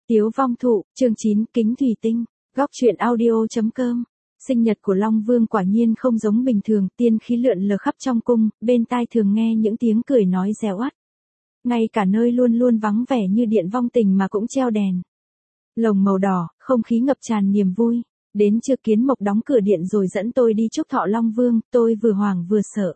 Tiếu vong thụ, chương 9, kính thủy tinh, góc truyện audio.com. Sinh nhật của Long Vương quả nhiên không giống bình thường, tiên khí lượn lờ khắp trong cung, bên tai thường nghe những tiếng cười nói réo oắt. Ngay cả nơi luôn luôn vắng vẻ như điện vong tình mà cũng treo đèn lồng màu đỏ, không khí ngập tràn niềm vui. Đến trưa Kiến Mộc đóng cửa điện rồi dẫn tôi đi chúc thọ Long Vương, tôi vừa hoảng vừa sợ.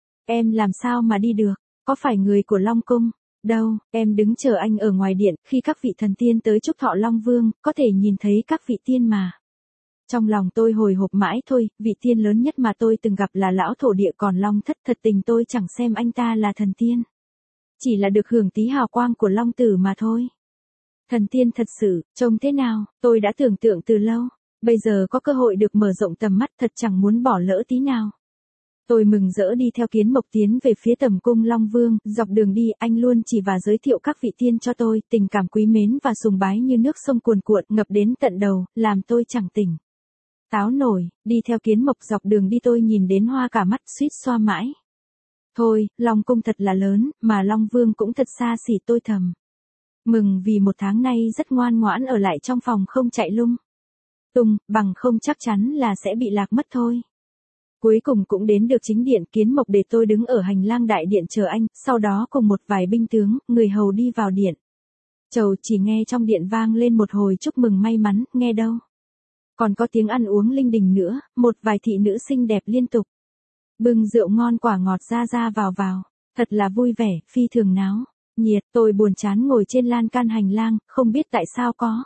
Em làm sao mà đi được, có phải người của Long Cung? Đâu, em đứng chờ anh ở ngoài điện, khi các vị thần tiên tới chúc thọ Long Vương, có thể nhìn thấy các vị tiên mà. Trong lòng tôi hồi hộp mãi thôi, vị tiên lớn nhất mà tôi từng gặp là lão thổ địa, còn Long Thất thật tình tôi chẳng xem anh ta là thần tiên. Chỉ là được hưởng tí hào quang của Long Tử mà thôi. Thần tiên thật sự, trông thế nào, tôi đã tưởng tượng từ lâu, bây giờ có cơ hội được mở rộng tầm mắt, thật chẳng muốn bỏ lỡ tí nào. Tôi mừng rỡ đi theo Kiến Mộc tiến về phía tầm cung Long Vương, dọc đường đi anh luôn chỉ và giới thiệu các vị tiên cho tôi, tình cảm quý mến và sùng bái như nước sông cuồn cuộn ngập đến tận đầu, làm tôi chẳng tỉnh táo nổi. Đi theo Kiến Mộc dọc đường đi tôi nhìn đến hoa cả mắt, suýt xoa mãi. Thôi, Long Cung thật là lớn, mà Long Vương cũng thật xa xỉ, tôi thầm mừng vì một tháng nay rất ngoan ngoãn ở lại trong phòng không chạy lung tung, bằng không chắc chắn là sẽ bị lạc mất thôi. Cuối cùng cũng đến được chính điện, Kiến Mộc để tôi đứng ở hành lang đại điện chờ anh, sau đó cùng một vài binh tướng, người hầu đi vào điện. Chầu chỉ nghe trong điện vang lên một hồi chúc mừng may mắn, nghe đâu. Còn có tiếng ăn uống linh đình nữa, một vài thị nữ xinh đẹp liên tục bưng rượu ngon quả ngọt ra vào, thật là vui vẻ, phi thường náo nhiệt. Tôi buồn chán ngồi trên lan can hành lang, không biết tại sao có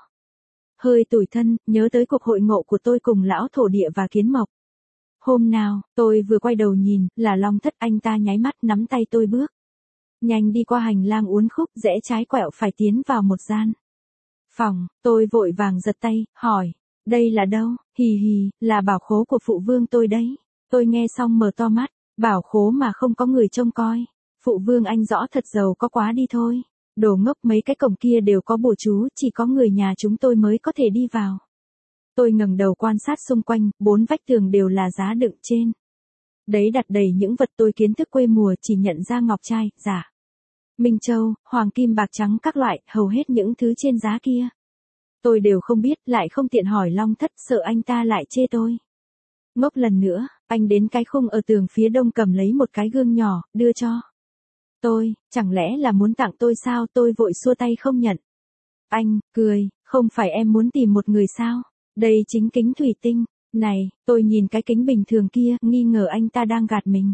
hơi tủi thân, nhớ tới cuộc hội ngộ của tôi cùng lão thổ địa và Kiến Mộc. Hôm nào, tôi vừa quay đầu nhìn, là Long Thất, anh ta nháy mắt nắm tay tôi bước nhanh đi qua hành lang uốn khúc, rẽ trái quẹo phải tiến vào một gian phòng. Tôi vội vàng giật tay, hỏi, đây là đâu? Hì hì, là bảo khố của phụ vương tôi đấy. Tôi nghe xong mở to mắt, bảo khố mà không có người trông coi. Phụ vương anh rõ thật giàu có quá đi thôi. Đồ ngốc, mấy cái cổng kia đều có bùa chú, chỉ có người nhà chúng tôi mới có thể đi vào. Tôi ngẩng đầu quan sát xung quanh, 4 vách tường đều là giá đựng, trên đấy đặt đầy những vật tôi kiến thức quê mùa chỉ nhận ra ngọc trai, giả, minh châu, hoàng kim bạc trắng các loại, hầu hết những thứ trên giá kia tôi đều không biết, lại không tiện hỏi Long Thất, sợ anh ta lại chê tôi ngốc lần nữa. Anh đến cái khung ở tường phía đông cầm lấy một cái gương nhỏ, đưa cho tôi, chẳng lẽ là muốn tặng tôi sao? Tôi vội xua tay không nhận. Anh cười, không phải em muốn tìm một người sao? Đây chính kính thủy tinh. Này, tôi nhìn cái kính bình thường kia, nghi ngờ anh ta đang gạt mình.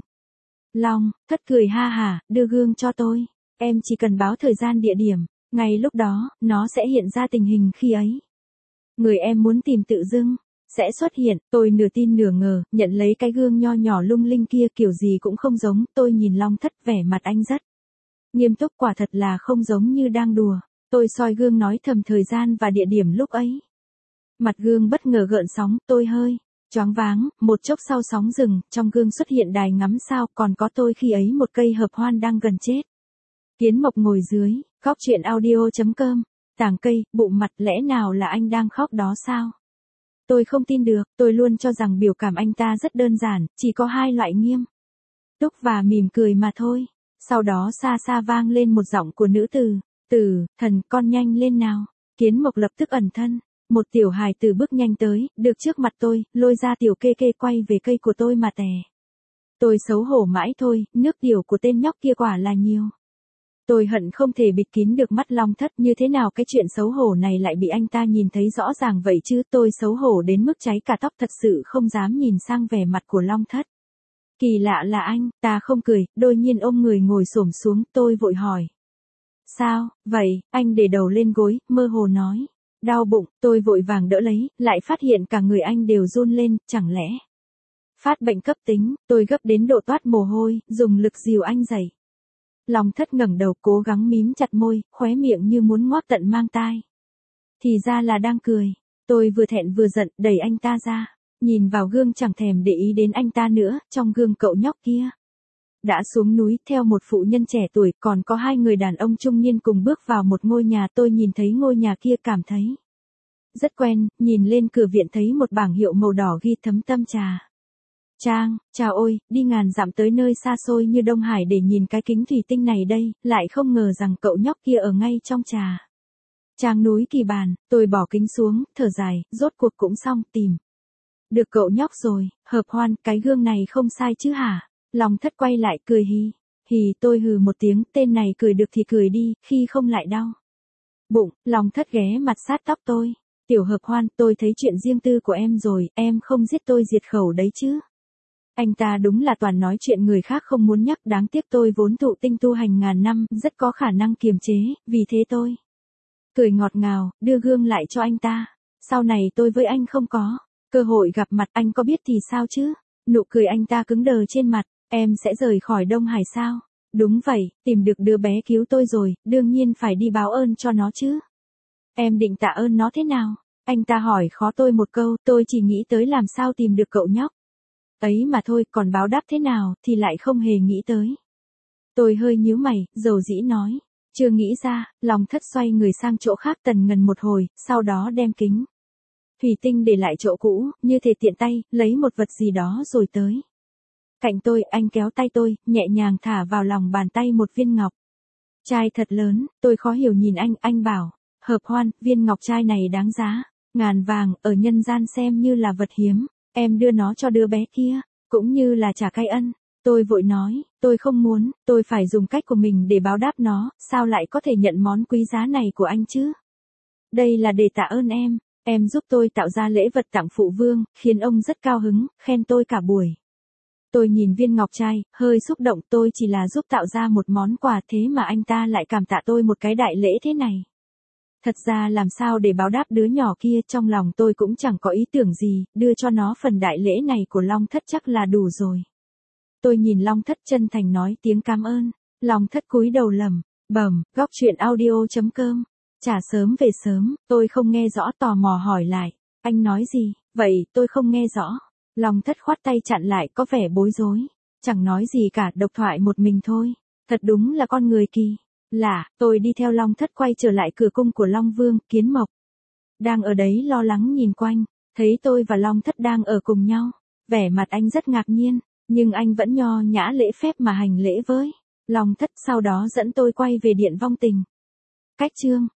Long Thất cười ha hả, đưa gương cho tôi. Em chỉ cần báo thời gian địa điểm, ngay lúc đó, nó sẽ hiện ra tình hình khi ấy. Người em muốn tìm tự dưng sẽ xuất hiện. Tôi nửa tin nửa ngờ, nhận lấy cái gương nho nhỏ lung linh kia, kiểu gì cũng không giống. Tôi nhìn Long Thất, vẻ mặt anh rất nghiêm túc, quả thật là không giống như đang đùa. Tôi soi gương nói thầm thời gian và địa điểm lúc ấy. Mặt gương bất ngờ gợn sóng, tôi hơi choáng váng, một chốc sau sóng dừng, trong gương xuất hiện đài ngắm sao, còn có tôi khi ấy một cây hợp hoan đang gần chết. Kiến Mộc ngồi dưới, góc truyện audio.com, tàng cây, bụng mặt, lẽ nào là anh đang khóc đó sao? Tôi không tin được, tôi luôn cho rằng biểu cảm anh ta rất đơn giản, chỉ có hai loại nghiêm túc và mỉm cười mà thôi. Sau đó xa xa vang lên một giọng của nữ tử, thần, con nhanh lên nào. Kiến Mộc lập tức ẩn thân. Một tiểu hài tử bước nhanh tới, được trước mặt tôi, lôi ra tiểu kê kê quay về cây của tôi mà tè. Tôi xấu hổ mãi thôi, nước tiểu của tên nhóc kia quả là nhiều. Tôi hận không thể bịt kín được mắt Long Thất, như thế nào cái chuyện xấu hổ này lại bị anh ta nhìn thấy rõ ràng vậy chứ? Tôi xấu hổ đến mức cháy cả tóc, thật sự không dám nhìn sang vẻ mặt của Long Thất. Kỳ lạ là anh ta không cười, đột nhiên ôm người ngồi xổm xuống. Tôi vội hỏi, sao vậy? Anh để đầu lên gối, mơ hồ nói, đau bụng. Tôi vội vàng đỡ lấy, lại phát hiện cả người anh đều run lên, chẳng lẽ phát bệnh cấp tính? Tôi gấp đến độ toát mồ hôi, dùng lực dìu anh dậy. Long Thất ngẩng đầu, cố gắng mím chặt môi, khóe miệng như muốn ngoác tận mang tai. Thì ra là đang cười. Tôi vừa thẹn vừa giận, đẩy anh ta ra. Nhìn vào gương chẳng thèm để ý đến anh ta nữa, trong gương cậu nhóc kia đã xuống núi theo một phụ nhân trẻ tuổi, còn có 2 người đàn ông trung niên cùng bước vào một ngôi nhà. Tôi nhìn thấy ngôi nhà kia cảm thấy rất quen, nhìn lên cửa viện thấy một bảng hiệu màu đỏ ghi Thấm Tâm Trà Trang. Chào ôi, đi ngàn dặm tới nơi xa xôi như Đông Hải để nhìn cái kính thủy tinh này đây, lại không ngờ rằng cậu nhóc kia ở ngay trong trà Trang núi Kỳ Bàn, tôi bỏ kính xuống, thở dài, rốt cuộc cũng xong, tìm được cậu nhóc rồi, Hợp Hoan, cái gương này không sai chứ hả? Long Thất quay lại cười hì. Hì, tôi hừ một tiếng, tên này cười được thì cười đi, khi không lại đau bụng. Long Thất ghé mặt sát tóc tôi. Tiểu Hợp Hoan, tôi thấy chuyện riêng tư của em rồi, em không giết tôi diệt khẩu đấy chứ. Anh ta đúng là toàn nói chuyện người khác không muốn nhắc, đáng tiếc tôi vốn thụ tinh tu hành ngàn năm, rất có khả năng kiềm chế, vì thế tôi cười ngọt ngào, đưa gương lại cho anh ta. Sau này tôi với anh không có cơ hội gặp mặt, anh có biết thì sao chứ? Nụ cười anh ta cứng đờ trên mặt. Em sẽ rời khỏi Đông Hải sao? Đúng vậy, tìm được đứa bé cứu tôi rồi, đương nhiên phải đi báo ơn cho nó chứ. Em định tạ ơn nó thế nào? Anh ta hỏi khó tôi một câu, tôi chỉ nghĩ tới làm sao tìm được cậu nhóc ấy mà thôi, còn báo đáp thế nào thì lại không hề nghĩ tới. Tôi hơi nhíu mày, dầu dĩ nói. Chưa nghĩ ra. Long Thất xoay người sang chỗ khác tần ngần một hồi, sau đó đem kính thủy tinh để lại chỗ cũ, như thể tiện tay, lấy một vật gì đó rồi tới cạnh tôi. Anh kéo tay tôi, nhẹ nhàng thả vào lòng bàn tay một viên ngọc trai thật lớn. Tôi khó hiểu nhìn anh bảo, Hợp Hoan, viên ngọc trai này đáng giá ngàn vàng, ở nhân gian xem như là vật hiếm, em đưa nó cho đứa bé kia, cũng như là trả cái ân. Tôi vội nói, tôi không muốn, tôi phải dùng cách của mình để báo đáp nó, sao lại có thể nhận món quý giá này của anh chứ? Đây là để tạ ơn em giúp tôi tạo ra lễ vật tặng phụ vương, khiến ông rất cao hứng, khen tôi cả buổi. Tôi nhìn viên ngọc trai, hơi xúc động, tôi chỉ là giúp tạo ra một món quà thế mà anh ta lại cảm tạ tôi một cái đại lễ thế này. Thật ra làm sao để báo đáp đứa nhỏ kia, trong lòng tôi cũng chẳng có ý tưởng gì, đưa cho nó phần đại lễ này của Long Thất chắc là đủ rồi. Tôi nhìn Long Thất chân thành nói tiếng cảm ơn. Long Thất cúi đầu lẩm bẩm. Góc truyện audio.com. Trả sớm về sớm, tôi không nghe rõ, tò mò hỏi lại. Anh nói gì? Vậy, tôi không nghe rõ. Long Thất khoát tay chặn lại, có vẻ bối rối. Chẳng nói gì cả, độc thoại một mình thôi. Thật đúng là con người kỳ lạ. Tôi đi theo Long Thất quay trở lại cửa cung của Long Vương. Kiến Mộc đang ở đấy lo lắng nhìn quanh, thấy tôi và Long Thất đang ở cùng nhau, vẻ mặt anh rất ngạc nhiên, nhưng anh vẫn nho nhã lễ phép mà hành lễ với Long Thất, sau đó dẫn tôi quay về điện vong tình. Cách chương